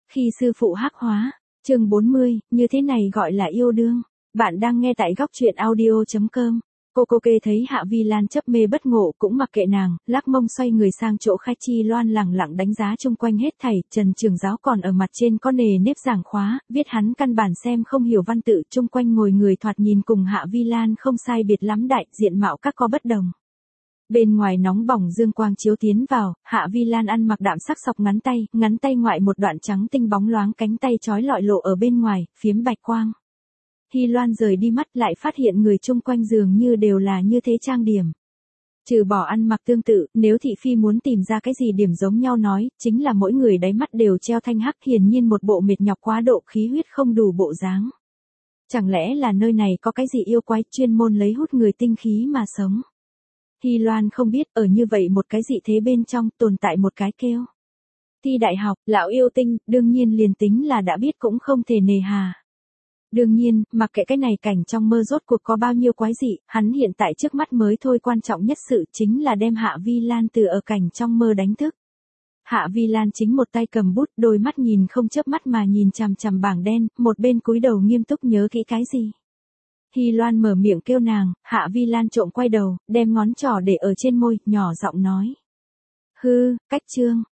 Khi sư phụ hắc hóa, chương 40, như thế này gọi là yêu đương. Bạn đang nghe tại góc truyện audio.com. Cô kê thấy Hạ Vi Lan chấp mê bất ngộ cũng mặc kệ nàng, lắc mông xoay người sang chỗ Khai Chi Loan lẳng lặng đánh giá chung quanh hết thảy. Trần trưởng giáo còn ở mặt trên có nề nếp giảng khóa, viết hắn căn bản xem không hiểu văn tự, chung quanh ngồi người thoạt nhìn cùng Hạ Vi Lan không sai biệt lắm, đại diện mạo các có bất đồng. Bên ngoài nóng bỏng dương quang chiếu tiến vào, Hạ Vi Lan ăn mặc đạm sắc sọc ngắn tay ngoại một đoạn trắng tinh bóng loáng, cánh tay trói lọi lộ ở bên ngoài, phiếm bạch quang. Hy Loan rời đi mắt lại phát hiện người chung quanh dường như đều là như thế trang điểm. Trừ bỏ ăn mặc tương tự, nếu thị phi muốn tìm ra cái gì điểm giống nhau nói, chính là mỗi người đáy mắt đều treo thanh hắc, hiển nhiên một bộ mệt nhọc quá độ, khí huyết không đủ bộ dáng. Chẳng lẽ là nơi này có cái gì yêu quái chuyên môn lấy hút người tinh khí mà sống? Hy Loan không biết, ở như vậy một cái dị thế bên trong tồn tại một cái kêu thi đại học, lão yêu tinh, đương nhiên liền tính là đã biết cũng không thể nề hà. Đương nhiên, mặc kệ cái này cảnh trong mơ rốt cuộc có bao nhiêu quái dị, hắn hiện tại trước mắt mới thôi, quan trọng nhất sự chính là đem Hạ Vi Lan từ ở cảnh trong mơ đánh thức. Hạ Vi Lan chính một tay cầm bút, đôi mắt nhìn không chớp mắt mà nhìn chằm chằm bảng đen, một bên cúi đầu nghiêm túc nhớ kỹ cái gì. Hy Loan mở miệng kêu nàng, Hạ Vi Lan trộm quay đầu, đem ngón trỏ để ở trên môi, nhỏ giọng nói. Hư, cách chương,